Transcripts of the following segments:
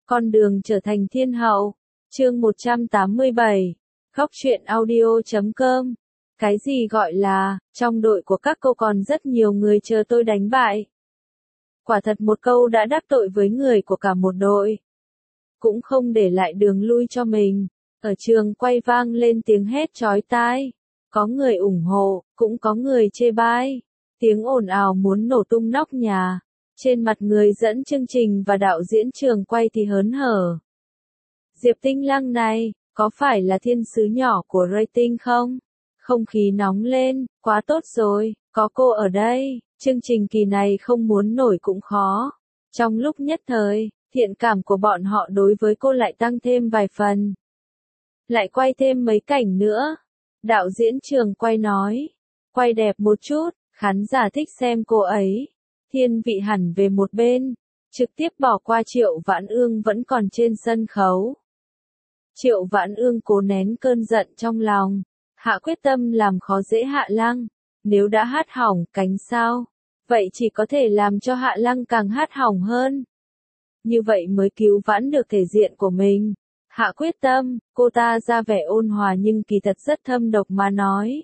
Con đường trở thành thiên hậu. Chương 187. Góc truyện audio.com. Cái gì gọi là, trong đội của các cô còn rất nhiều người chờ tôi đánh bại. Quả thật một câu đã đắc tội với người của cả một đội. Cũng không để lại đường lui cho mình. Ở trường quay vang lên tiếng hét chói tai. Có người ủng hộ, cũng có người chê bai. Tiếng ồn ào muốn nổ tung nóc nhà. Trên mặt người dẫn chương trình và đạo diễn trường quay thì hớn hở. Diệp Tinh Lăng này, có phải là thiên sứ nhỏ của rating không? Không khí nóng lên, quá tốt rồi, có cô ở đây, chương trình kỳ này không muốn nổi cũng khó. Trong lúc nhất thời, thiện cảm của bọn họ đối với cô lại tăng thêm vài phần. Lại quay thêm mấy cảnh nữa. Đạo diễn trường quay nói, quay đẹp một chút, khán giả thích xem cô ấy. Thiên vị hẳn về một bên, trực tiếp bỏ qua Triệu Vãn Ương vẫn còn trên sân khấu. Triệu Vãn Ương cố nén cơn giận trong lòng, hạ quyết tâm làm khó dễ Hạ Lăng. Nếu đã hát hỏng cánh sao, vậy chỉ có thể làm cho Hạ Lăng càng hát hỏng hơn. Như vậy mới cứu vãn được thể diện của mình. Hạ quyết tâm, cô ta ra vẻ ôn hòa nhưng kỳ thật rất thâm độc mà nói.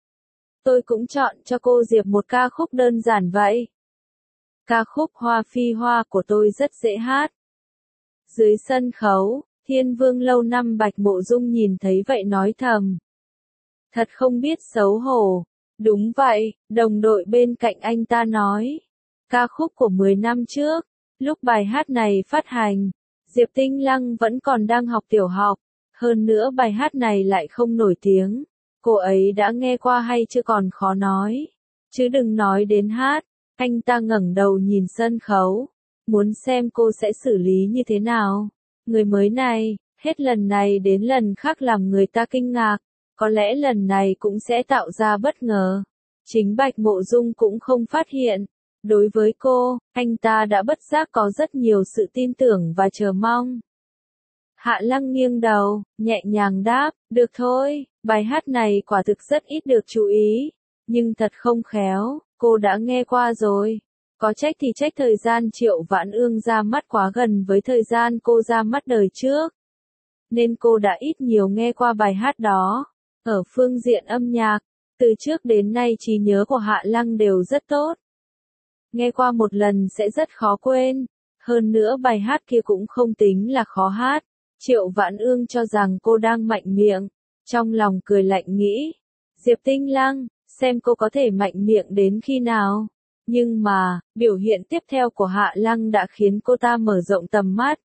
Tôi cũng chọn cho cô Diệp một ca khúc đơn giản vậy. Ca khúc Hoa Phi Hoa của tôi rất dễ hát. Dưới sân khấu, Thiên Vương lâu năm Bạch Mộ Dung nhìn thấy vậy nói thầm. Thật không biết xấu hổ. Đúng vậy, đồng đội bên cạnh anh ta nói. Ca khúc của 10 năm trước, lúc bài hát này phát hành, Diệp Tinh Lăng vẫn còn đang học tiểu học. Hơn nữa bài hát này lại không nổi tiếng. Cô ấy đã nghe qua hay chưa còn khó nói. Chứ đừng nói đến hát. Anh ta ngẩng đầu nhìn sân khấu, muốn xem cô sẽ xử lý như thế nào. Người mới này, hết lần này đến lần khác làm người ta kinh ngạc, có lẽ lần này cũng sẽ tạo ra bất ngờ. Chính Bạch Mộ Dung cũng không phát hiện. Đối với cô, anh ta đã bất giác có rất nhiều sự tin tưởng và chờ mong. Hạ Lăng nghiêng đầu, nhẹ nhàng đáp, được thôi, bài hát này quả thực rất ít được chú ý, nhưng thật không khéo. Cô đã nghe qua rồi. Có trách thì trách thời gian Triệu Vãn Ương ra mắt quá gần với thời gian cô ra mắt đời trước. Nên cô đã ít nhiều nghe qua bài hát đó. Ở phương diện âm nhạc, từ trước đến nay trí nhớ của Hạ Lăng đều rất tốt. Nghe qua một lần sẽ rất khó quên. Hơn nữa bài hát kia cũng không tính là khó hát. Triệu Vãn Ương cho rằng cô đang mạnh miệng. Trong lòng cười lạnh nghĩ. Diệp Tinh Lăng, xem cô có thể mạnh miệng đến khi nào. Nhưng mà, biểu hiện tiếp theo của Hạ Lăng đã khiến cô ta mở rộng tầm mắt.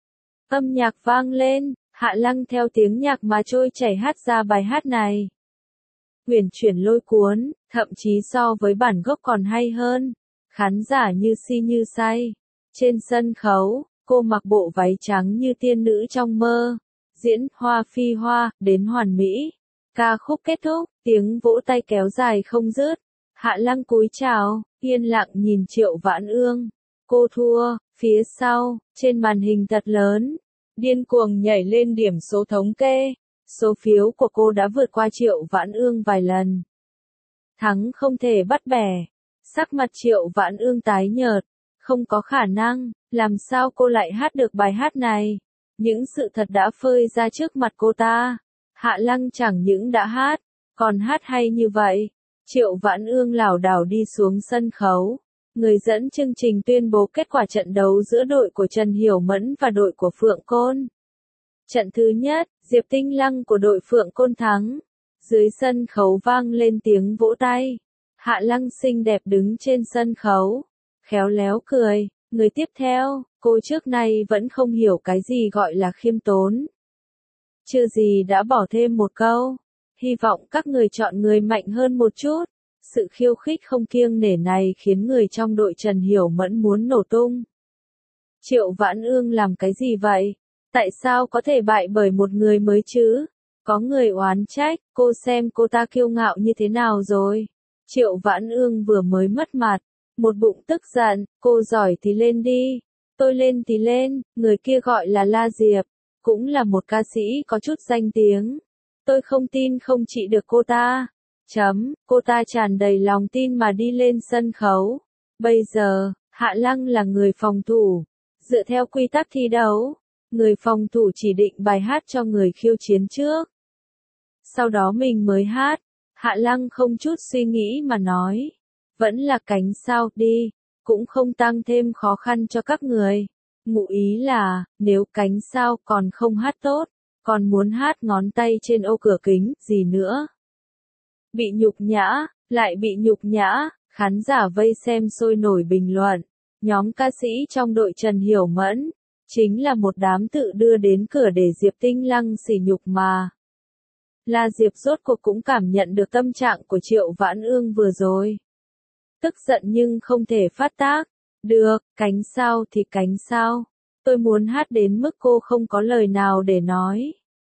Âm nhạc vang lên, Hạ Lăng theo tiếng nhạc mà trôi chảy hát ra bài hát này. Huyền chuyển lôi cuốn, thậm chí so với bản gốc còn hay hơn. Khán giả như si như say. Trên sân khấu, cô mặc bộ váy trắng như tiên nữ trong mơ. Diễn Hoa Phi Hoa, đến hoàn mỹ. Ca khúc kết thúc, tiếng vỗ tay kéo dài không dứt. Hạ Lăng cúi chào, yên lặng nhìn Triệu Vãn Ương. Cô thua, phía sau, trên màn hình thật lớn. Điên cuồng nhảy lên điểm số thống kê. Số phiếu của cô đã vượt qua Triệu Vãn Ương vài lần. Thắng không thể bắt bẻ. Sắc mặt Triệu Vãn Ương tái nhợt. Không có khả năng, làm sao cô lại hát được bài hát này. Những sự thật đã phơi ra trước mặt cô ta. Hạ Lăng chẳng những đã hát, còn hát hay như vậy. Triệu Vãn Ương lảo đảo đi xuống sân khấu. Người dẫn chương trình tuyên bố kết quả trận đấu giữa đội của Trần Hiểu Mẫn và đội của Phượng Côn. Trận thứ nhất, Diệp Tinh Lăng của đội Phượng Côn thắng. Dưới sân khấu vang lên tiếng vỗ tay. Hạ Lăng xinh đẹp đứng trên sân khấu. Khéo léo cười. Người tiếp theo, cô trước nay vẫn không hiểu cái gì gọi là khiêm tốn. Chưa gì đã bỏ thêm một câu. Hy vọng các người chọn người mạnh hơn một chút. Sự khiêu khích không kiêng nể này khiến người trong đội Trần Hiểu Mẫn muốn nổ tung. Triệu Vãn Ương làm cái gì vậy? Tại sao có thể bại bởi một người mới chứ? Có người oán trách, cô xem cô ta kiêu ngạo như thế nào rồi. Triệu Vãn Ương vừa mới mất mặt. Một bụng tức giận, cô giỏi thì lên đi. Tôi lên thì lên, người kia gọi là La Diệp. Cũng là một ca sĩ có chút danh tiếng. Tôi không tin không trị được cô ta. Cô ta tràn đầy lòng tin mà đi lên sân khấu. Bây giờ, Hạ Lăng là người phòng thủ. Dựa theo quy tắc thi đấu, Người phòng thủ chỉ định bài hát cho người khiêu chiến trước. Sau đó mình mới hát. Hạ Lăng không chút suy nghĩ mà nói. Vẫn là cánh sao đi, cũng không tăng thêm khó khăn cho các người. Ngụ ý là, nếu cánh sao còn không hát tốt, còn muốn hát ngón tay trên ô cửa kính, gì nữa. Bị nhục nhã, lại bị nhục nhã, khán giả vây xem sôi nổi bình luận. Nhóm ca sĩ trong đội Trần Hiểu Mẫn, chính là một đám tự đưa đến cửa để Diệp Tinh Lăng sỉ nhục mà. La Diệp rốt cuộc cũng cảm nhận được tâm trạng của Triệu Vãn Ương vừa rồi. Tức giận nhưng không thể phát tác. Được, cánh sao thì cánh sao. Tôi muốn hát đến mức cô không có lời nào để nói.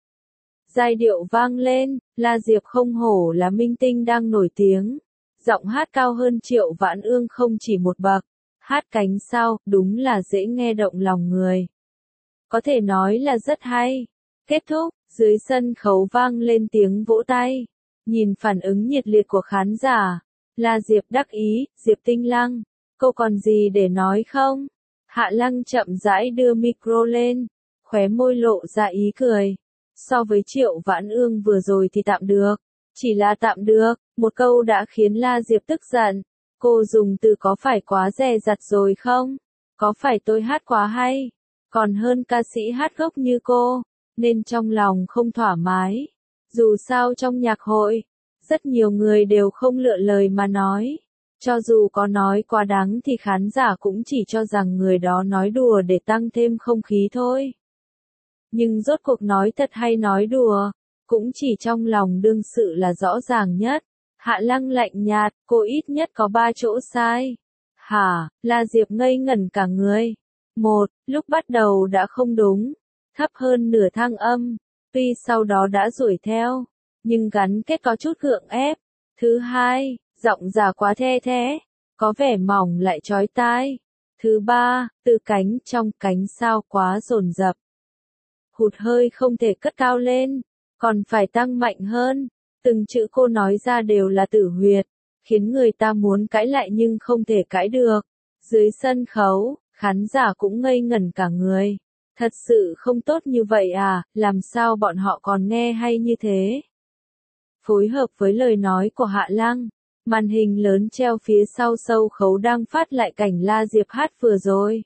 Giai điệu vang lên, La Diệp không hổ là minh tinh đang nổi tiếng. Giọng hát cao hơn Triệu Vãn Ương không chỉ một bậc. Hát cánh sao, đúng là dễ nghe động lòng người. Có thể nói là rất hay. Kết thúc, dưới sân khấu vang lên tiếng vỗ tay. Nhìn phản ứng nhiệt liệt của khán giả. La Diệp đắc ý, Diệp Tinh Lăng, cô còn gì để nói không? Hạ Lăng chậm rãi đưa micro lên, khóe môi lộ ra ý cười. So với Triệu Vãn Ương vừa rồi thì tạm được, chỉ là tạm được, một câu đã khiến La Diệp tức giận. Cô dùng từ có phải quá dè dặt rồi không? Có phải tôi hát quá hay? Còn hơn ca sĩ hát gốc như cô, nên trong lòng không thoải mái. Dù sao trong nhạc hội, rất nhiều người đều không lựa lời mà nói. Cho dù có nói quá đáng thì khán giả cũng chỉ cho rằng người đó nói đùa để tăng thêm không khí thôi. Nhưng rốt cuộc nói thật hay nói đùa, cũng chỉ trong lòng đương sự là rõ ràng nhất. Hạ Lăng lạnh nhạt, cô ít nhất có 3 chỗ sai. Hả, La Diệp ngây ngẩn cả người. Một, lúc bắt đầu đã không đúng, thấp hơn nửa thang âm, tuy sau đó đã đuổi theo, nhưng gắn kết có chút gượng ép. Thứ hai, giọng giả quá the thé, có vẻ mỏng lại chói tai. Thứ ba, từ cánh trong cánh sao quá dồn dập. Hụt hơi không thể cất cao lên, còn phải tăng mạnh hơn. Từng chữ cô nói ra đều là tử huyệt, khiến người ta muốn cãi lại nhưng không thể cãi được. Dưới sân khấu, khán giả cũng ngây ngẩn cả người. Thật sự không tốt như vậy à, làm sao bọn họ còn nghe hay như thế? Phối hợp với lời nói của Hạ Lăng, màn hình lớn treo phía sau sâu khấu đang phát lại cảnh La Diệp hát vừa rồi.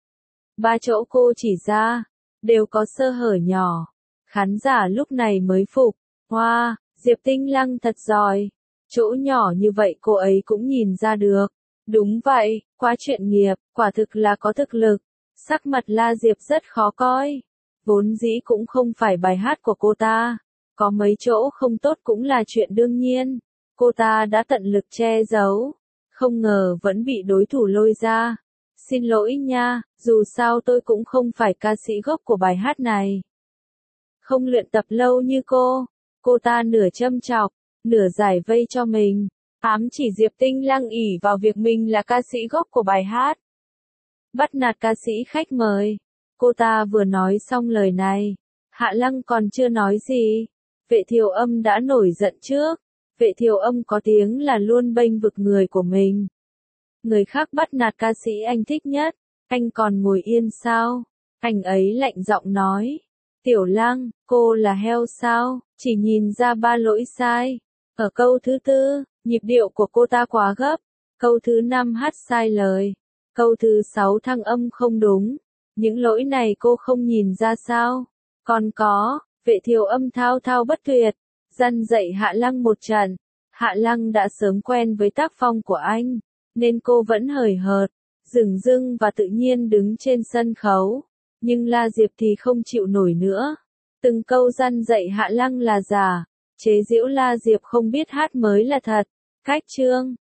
3 chỗ cô chỉ ra, đều có sơ hở nhỏ. Khán giả lúc này mới phục. Wow, Diệp Tinh Lăng thật giỏi. Chỗ nhỏ như vậy cô ấy cũng nhìn ra được. Đúng vậy, quá chuyện nghiệp, quả thực là có thực lực. Sắc mặt La Diệp rất khó coi. Vốn dĩ cũng không phải bài hát của cô ta. Có mấy chỗ không tốt cũng là chuyện đương nhiên. Cô ta đã tận lực che giấu. Không ngờ vẫn bị đối thủ lôi ra. Xin lỗi nha, dù sao tôi cũng không phải ca sĩ gốc của bài hát này. Không luyện tập lâu như cô ta nửa châm chọc, nửa giải vây cho mình. Ám chỉ Diệp Tinh Lăng ỷ vào việc mình là ca sĩ gốc của bài hát. Bắt nạt ca sĩ khách mời. Cô ta vừa nói xong lời này, Hạ Lăng còn chưa nói gì. Vệ Thiều Âm đã nổi giận trước. Vệ Thiều Âm có tiếng là luôn bênh vực người của mình. Người khác bắt nạt ca sĩ anh thích nhất, anh còn ngồi yên sao? Anh ấy lạnh giọng nói. Tiểu Lăng, cô là heo sao? Chỉ nhìn ra 3 lỗi sai. Ở câu thứ 4, nhịp điệu của cô ta quá gấp. Câu thứ 5 hát sai lời. Câu thứ 6 thăng âm không đúng. Những lỗi này cô không nhìn ra sao? Còn có, Vệ Thiều Âm thao thao bất tuyệt, dăn dạy Hạ Lăng một trận. Hạ Lăng đã sớm quen với tác phong của anh, nên cô vẫn hời hợt, dửng dưng và tự nhiên đứng trên sân khấu. Nhưng La Diệp thì không chịu nổi nữa. Từng câu dăn dạy Hạ Lăng là giả, chế giễu La Diệp không biết hát mới là thật. Cách chương